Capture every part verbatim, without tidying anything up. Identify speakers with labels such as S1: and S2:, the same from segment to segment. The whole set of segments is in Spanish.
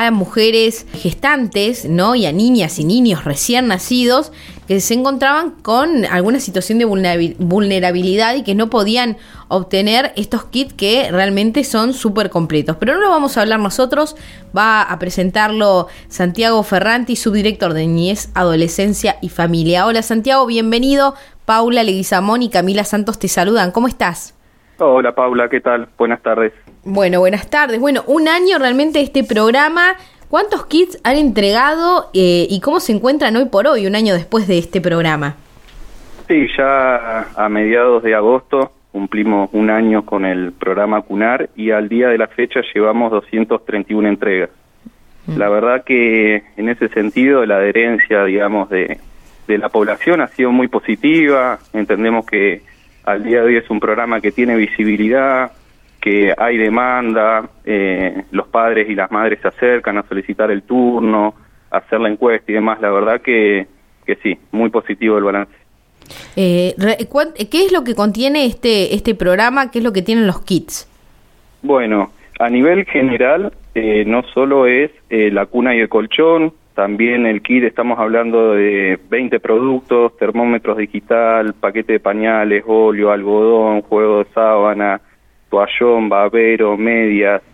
S1: a mujeres gestantes, ¿no? Y a niñas y niños recién nacidos que se encontraban con alguna situación de vulnerabilidad y que no podían obtener estos kits que realmente son súper completos. Pero no lo vamos a hablar nosotros, va a presentarlo Santiago Ferranti, subdirector de Niñez, Adolescencia y Familia. Hola Santiago, bienvenido. Paula Leguizamón y Camila Santos te saludan. ¿Cómo estás?
S2: Hola Paula, ¿qué tal? Buenas tardes.
S1: Bueno, buenas tardes. Bueno, un año realmente este programa. ¿Cuántos kits han entregado eh, y cómo se encuentran hoy por hoy, un año después de este programa?
S2: Sí, ya a mediados de agosto cumplimos un año con el programa CUNAR y al día de la fecha llevamos doscientas treinta y una entregas. Mm. La verdad que en ese sentido la adherencia, digamos, de, de la población ha sido muy positiva. Entendemos que al día de hoy es un programa que tiene visibilidad, que hay demanda, eh, los padres y las madres se acercan a solicitar el turno, a hacer la encuesta y demás. La verdad que, que sí, muy positivo el balance.
S1: Eh, ¿Qué es lo que contiene este este programa? ¿Qué es lo que tienen los kits?
S2: Bueno, a nivel general, eh, no solo es eh, la cuna y el colchón, también el kit, estamos hablando de veinte productos, termómetros digital, paquete de pañales, óleo, algodón, juego de sábana, toallón, babero, medias,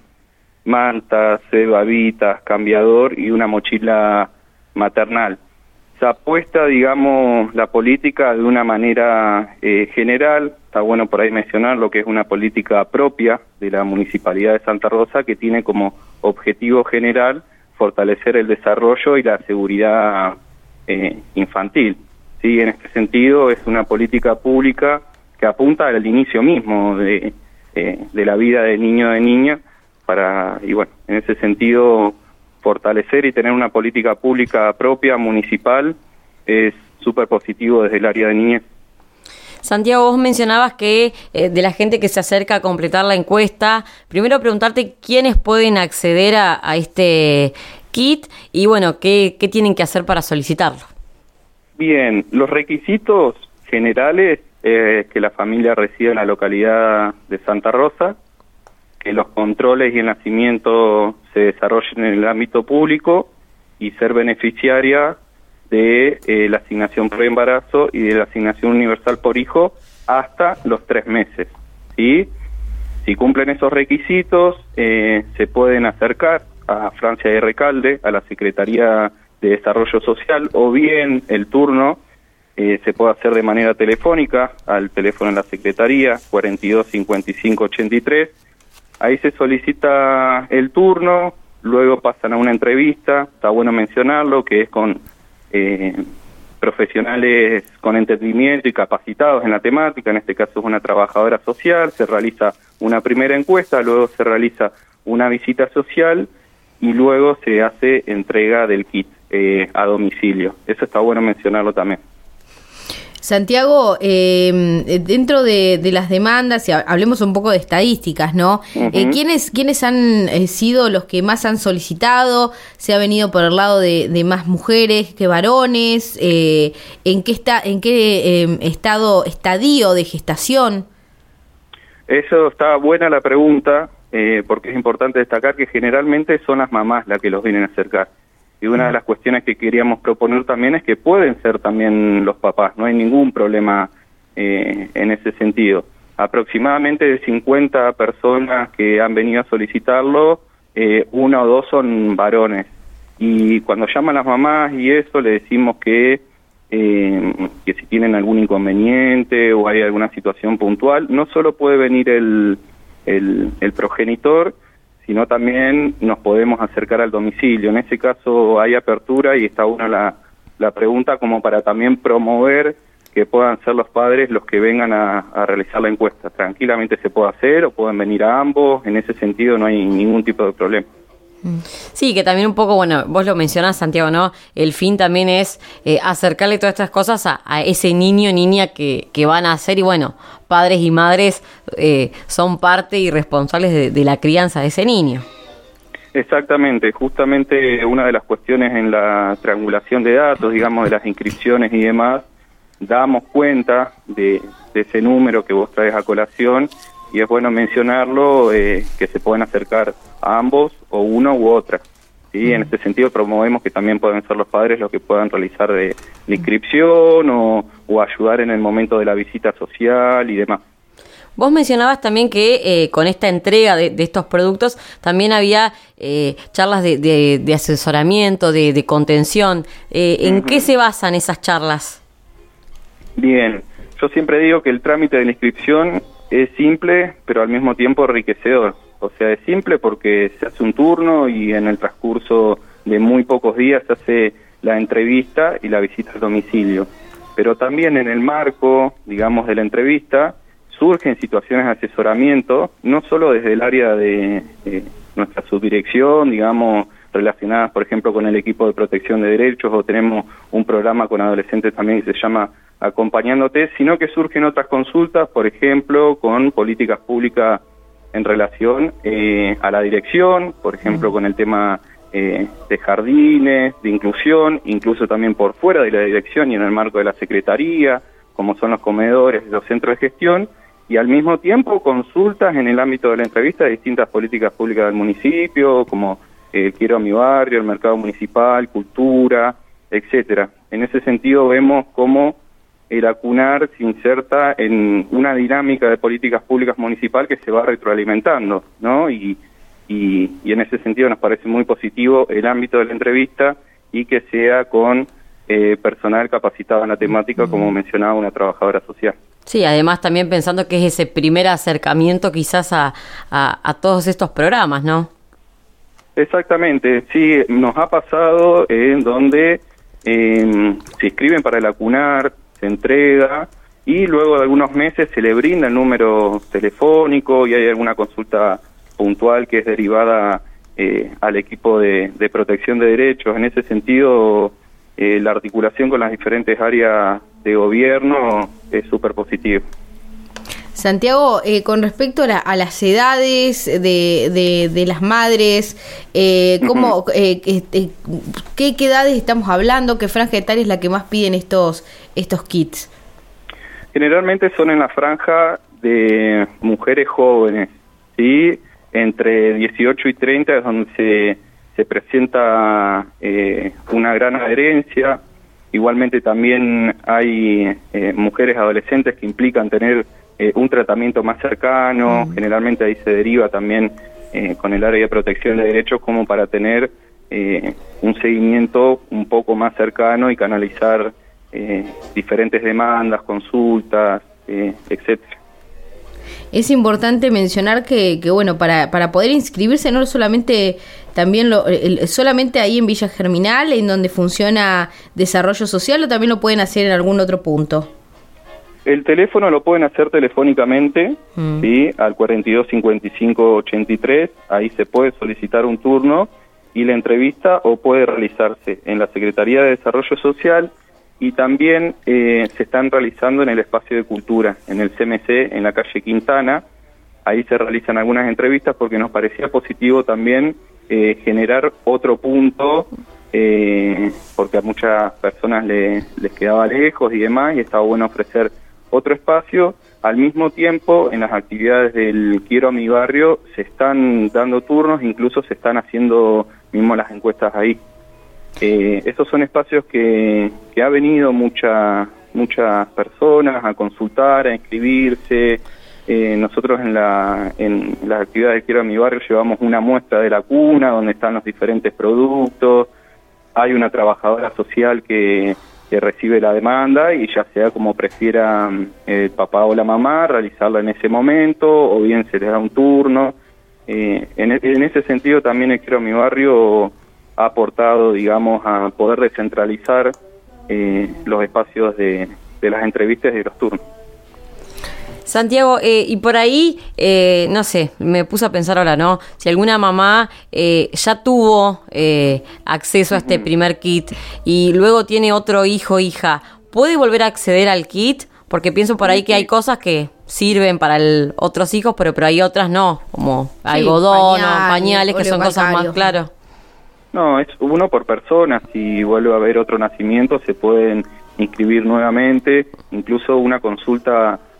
S2: mantas, babitas, cambiador y una mochila maternal. Se apuesta, digamos, la política de una manera eh, general. Está bueno por ahí mencionar lo que es una política propia de la Municipalidad de Santa Rosa que tiene como objetivo general fortalecer el desarrollo y la seguridad eh, infantil. Sí, en este sentido es una política pública que apunta al inicio mismo de de la vida de niño o de niña, para, y bueno, en ese sentido, fortalecer y tener una política pública propia, municipal, es súper positivo desde el área de niñez.
S3: Santiago, vos mencionabas que eh, de la gente que se acerca a completar la encuesta, primero preguntarte quiénes pueden acceder a, a este kit y bueno, qué, qué tienen que hacer para solicitarlo. Bien,
S2: los requisitos generales es que la familia resida en la localidad de Santa Rosa, que los controles y el nacimiento se desarrollen en el ámbito público y ser beneficiaria de eh, la asignación por embarazo y de la asignación universal por hijo hasta los tres meses. ¿Sí? Si cumplen esos requisitos, eh, se pueden acercar a Francia de Recalde, a la Secretaría de Desarrollo Social, o bien el turno Eh, se puede hacer de manera telefónica al teléfono de la Secretaría, cuarenta y dos cincuenta y cinco ochenta y tres. Ahí se solicita el turno, luego pasan a una entrevista, está bueno mencionarlo, que es con eh, profesionales con entendimiento y capacitados en la temática, en este caso es una trabajadora social, se realiza una primera encuesta, luego se realiza una visita social y luego se hace entrega del kit eh, a domicilio. Eso está bueno mencionarlo también.
S1: Santiago, eh, dentro de, de las demandas, y hablemos un poco de estadísticas, ¿no? Uh-huh. Eh, ¿quiénes, ¿Quiénes han eh, sido los que más han solicitado? ¿Se ha venido por el lado de, de más mujeres que varones? Eh, ¿En qué está, en qué eh, estado, estadio de gestación?
S2: Eso está buena la pregunta, eh, porque es importante destacar que generalmente son las mamás las que los vienen a acercar. Y una de las cuestiones que queríamos proponer también es que pueden ser también los papás, no hay ningún problema eh, en ese sentido. Aproximadamente de cincuenta personas que han venido a solicitarlo, eh, una o dos son varones. Y cuando llaman las mamás y eso, le decimos que, eh, que si tienen algún inconveniente o hay alguna situación puntual, no solo puede venir el, el, el progenitor, sino también nos podemos acercar al domicilio. En ese caso hay apertura y está una la, la pregunta como para también promover que puedan ser los padres los que vengan a, a realizar la encuesta. Tranquilamente se puede hacer o pueden venir a ambos, en ese sentido no hay ningún tipo de problema.
S3: Sí, que también un poco, bueno, vos lo mencionás, Santiago, ¿no? El fin también es eh, acercarle todas estas cosas a, a ese niño o niña que, que van a hacer y bueno, padres y madres eh, son parte y responsables de, de la crianza de ese niño.
S2: Exactamente, justamente una de las cuestiones en la triangulación de datos, digamos, de las inscripciones y demás, damos cuenta de, de ese número que vos traes a colación y es bueno mencionarlo, eh, que se pueden acercar a ambos o uno u otra, ¿sí? ¿sí? En este sentido promovemos que también pueden ser los padres los que puedan realizar eh, la inscripción o, o ayudar en el momento de la visita social y demás.
S3: Vos mencionabas también que eh, con esta entrega de, de estos productos también había eh, charlas de, de, de asesoramiento, de, de contención. Eh, ¿En uh-huh. qué se basan esas charlas?
S2: Bien, yo siempre digo que el trámite de la inscripción es simple, pero al mismo tiempo enriquecedor. O sea, es simple porque se hace un turno y en el transcurso de muy pocos días se hace la entrevista y la visita al domicilio. Pero también en el marco, digamos, de la entrevista, surgen situaciones de asesoramiento, no solo desde el área de eh, nuestra subdirección, digamos, relacionadas, por ejemplo, con el equipo de protección de derechos, o tenemos un programa con adolescentes también que se llama Acompañándote, sino que surgen otras consultas, por ejemplo, con políticas públicas en relación eh, a la dirección, por ejemplo, con el tema eh, de jardines, de inclusión, incluso también por fuera de la dirección y en el marco de la secretaría, como son los comedores, los centros de gestión, y al mismo tiempo consultas en el ámbito de la entrevista de distintas políticas públicas del municipio, como eh, Quiero a mi barrio, el mercado municipal, cultura, etcétera. En ese sentido vemos cómo el ACUNAR se inserta en una dinámica de políticas públicas municipal que se va retroalimentando, ¿no? Y, y, y en ese sentido nos parece muy positivo el ámbito de la entrevista y que sea con eh, personal capacitado en la temática, como mencionaba una trabajadora social.
S3: Sí, además también pensando que es ese primer acercamiento quizás a, a, a todos estos programas, ¿no?
S2: Exactamente, sí, nos ha pasado en donde eh, se inscriben para el ACUNAR, se entrega y luego de algunos meses se le brinda el número telefónico y hay alguna consulta puntual que es derivada eh, al equipo de, de protección de derechos. En ese sentido, eh, la articulación con las diferentes áreas de gobierno es súper positiva.
S1: Santiago, eh, con respecto a, la, a las edades de, de, de las madres, eh, ¿cómo, uh-huh. eh, eh, ¿qué, ¿qué edades estamos hablando? ¿Qué franja etaria es la que más piden estos, estos kits?
S2: Generalmente son en la franja de mujeres jóvenes, ¿sí? Entre dieciocho y treinta es donde se, se presenta eh, una gran adherencia. Igualmente también hay eh, mujeres adolescentes que implican tener Eh, un tratamiento más cercano, mm. generalmente ahí se deriva también eh, con el área de protección de derechos como para tener eh, un seguimiento un poco más cercano y canalizar eh, diferentes demandas, consultas, eh, etcétera.
S1: Es importante mencionar que, que bueno, para, para poder inscribirse no solamente también lo, el, solamente ahí en Villa Germinal, en donde funciona Desarrollo Social, o también lo pueden hacer en algún otro punto.
S2: El teléfono lo pueden hacer telefónicamente, mm. ¿sí? Al cuarenta y dos cincuenta y cinco ochenta y tres, ahí se puede solicitar un turno y la entrevista o puede realizarse en la Secretaría de Desarrollo Social y también eh, se están realizando en el espacio de cultura, en el C M C, en la calle Quintana. Ahí se realizan algunas entrevistas porque nos parecía positivo también eh, generar otro punto, eh, porque a muchas personas le, les quedaba lejos y demás, y estaba bueno ofrecer otro espacio. Al mismo tiempo, en las actividades del Quiero a mi barrio se están dando turnos, incluso se están haciendo mismo las encuestas ahí. Eh, esos son espacios que, que ha venido mucha, muchas personas a consultar, a inscribirse. Eh, nosotros en, la, en las actividades del Quiero a mi barrio llevamos una muestra de la cuna donde están los diferentes productos. Hay una trabajadora social que que recibe la demanda y ya sea como prefiera el papá o la mamá realizarla en ese momento o bien se les da un turno. Eh, en, en ese sentido también el Quiero a mi barrio ha aportado, digamos, a poder descentralizar eh, los espacios de, de las entrevistas y de los turnos.
S3: Santiago, eh, y por ahí, eh, no sé, me puse a pensar ahora, ¿no? Si alguna mamá eh, ya tuvo eh, acceso a este primer kit y luego tiene otro hijo o hija, ¿puede volver a acceder al kit? Porque pienso por ahí que hay cosas que sirven para el, otros hijos, pero, pero hay otras no, como sí, algodón, pañal, pañales, que son cosas más, claro.
S2: No, es uno por persona. Si vuelve a haber otro nacimiento, se pueden inscribir nuevamente, incluso una consulta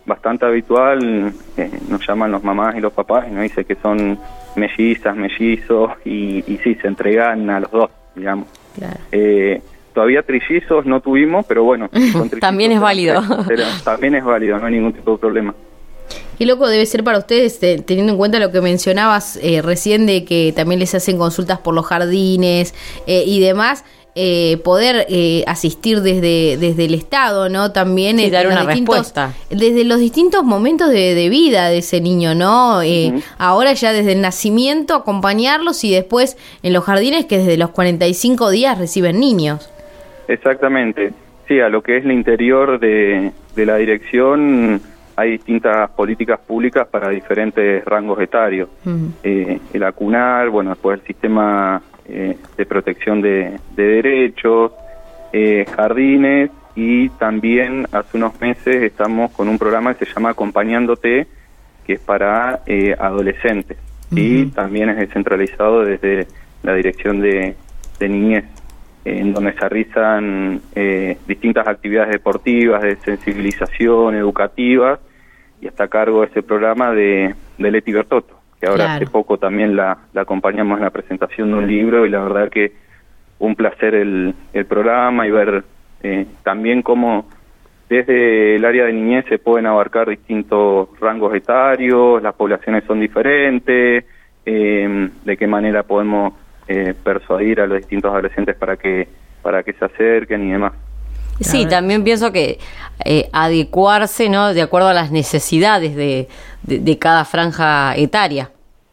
S2: bastante habitual, eh, nos llaman los mamás y los papás y nos dicen que son mellizas, mellizos, y, y sí, se entregan a los dos, digamos.
S1: Claro.
S2: Eh, todavía trillizos no tuvimos, pero bueno.
S3: También es válido.
S2: Pero, también es válido, no hay ningún tipo de problema.
S1: Qué loco debe ser para ustedes, te, teniendo en cuenta lo que mencionabas eh, recién, de que también les hacen consultas por los jardines eh, y demás, eh, poder eh, asistir desde desde el Estado, ¿no? También
S3: sí,
S1: en,
S3: dar
S1: en
S3: una
S1: los distintos,
S3: respuesta.
S1: desde los distintos momentos de, de vida de ese niño, ¿no? Eh, uh-huh. Ahora ya desde el nacimiento acompañarlos, y después en los jardines que desde los cuarenta y cinco días reciben niños.
S2: Exactamente, sí, a lo que es el interior de, de la dirección hay distintas políticas públicas para diferentes rangos etarios. Uh-huh. Eh, el ACUNAR, bueno, después el sistema eh, de protección de, de derechos, eh, jardines, y también hace unos meses estamos con un programa que se llama Acompañándote, que es para eh, adolescentes, uh-huh. y también es descentralizado desde la dirección de, de niñez, en donde se realizan eh, distintas actividades deportivas, de sensibilización, educativas, y está a cargo de ese programa de, de Leti Bertotto, que ahora claro. hace poco también la, la acompañamos en la presentación de un libro, y la verdad que un placer el, el programa, y ver eh, también cómo desde el área de niñez se pueden abarcar distintos rangos etarios, las poblaciones son diferentes, eh, de qué manera podemos eh, persuadir a los distintos adolescentes para que para que se acerquen y demás.
S3: Sí, también pienso que eh, adecuarse, ¿no?, de acuerdo a las necesidades de, de, de cada franja etaria.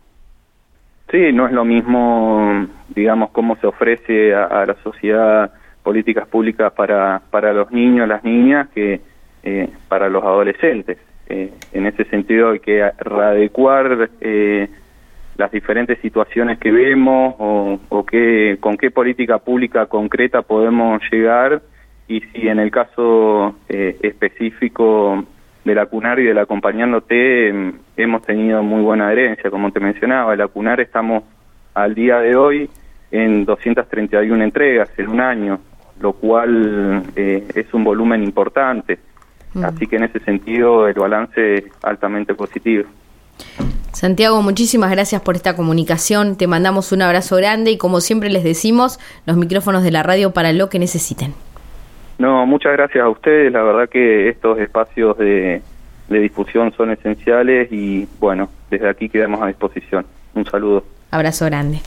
S2: Sí, no es lo mismo, digamos, cómo se ofrece a, a la sociedad políticas públicas para, para los niños, las niñas, que eh, para los adolescentes. Eh, en ese sentido hay que readecuar eh, las diferentes situaciones que vemos, o, o que, con qué política pública concreta podemos llegar. Y si en el caso eh, específico de la ACUNAR y del Acompañándote eh, hemos tenido muy buena adherencia, como te mencionaba, la ACUNAR estamos al día de hoy en doscientas treinta y una entregas en un año, lo cual eh, es un volumen importante, mm. así que en ese sentido el balance es altamente positivo.
S1: Santiago, muchísimas gracias por esta comunicación, te mandamos un abrazo grande, y como siempre les decimos, los micrófonos de la radio para lo que necesiten.
S2: No, muchas gracias a ustedes, la verdad que estos espacios de, de difusión son esenciales, y bueno, desde aquí quedamos a disposición. Un saludo.
S1: Abrazo grande.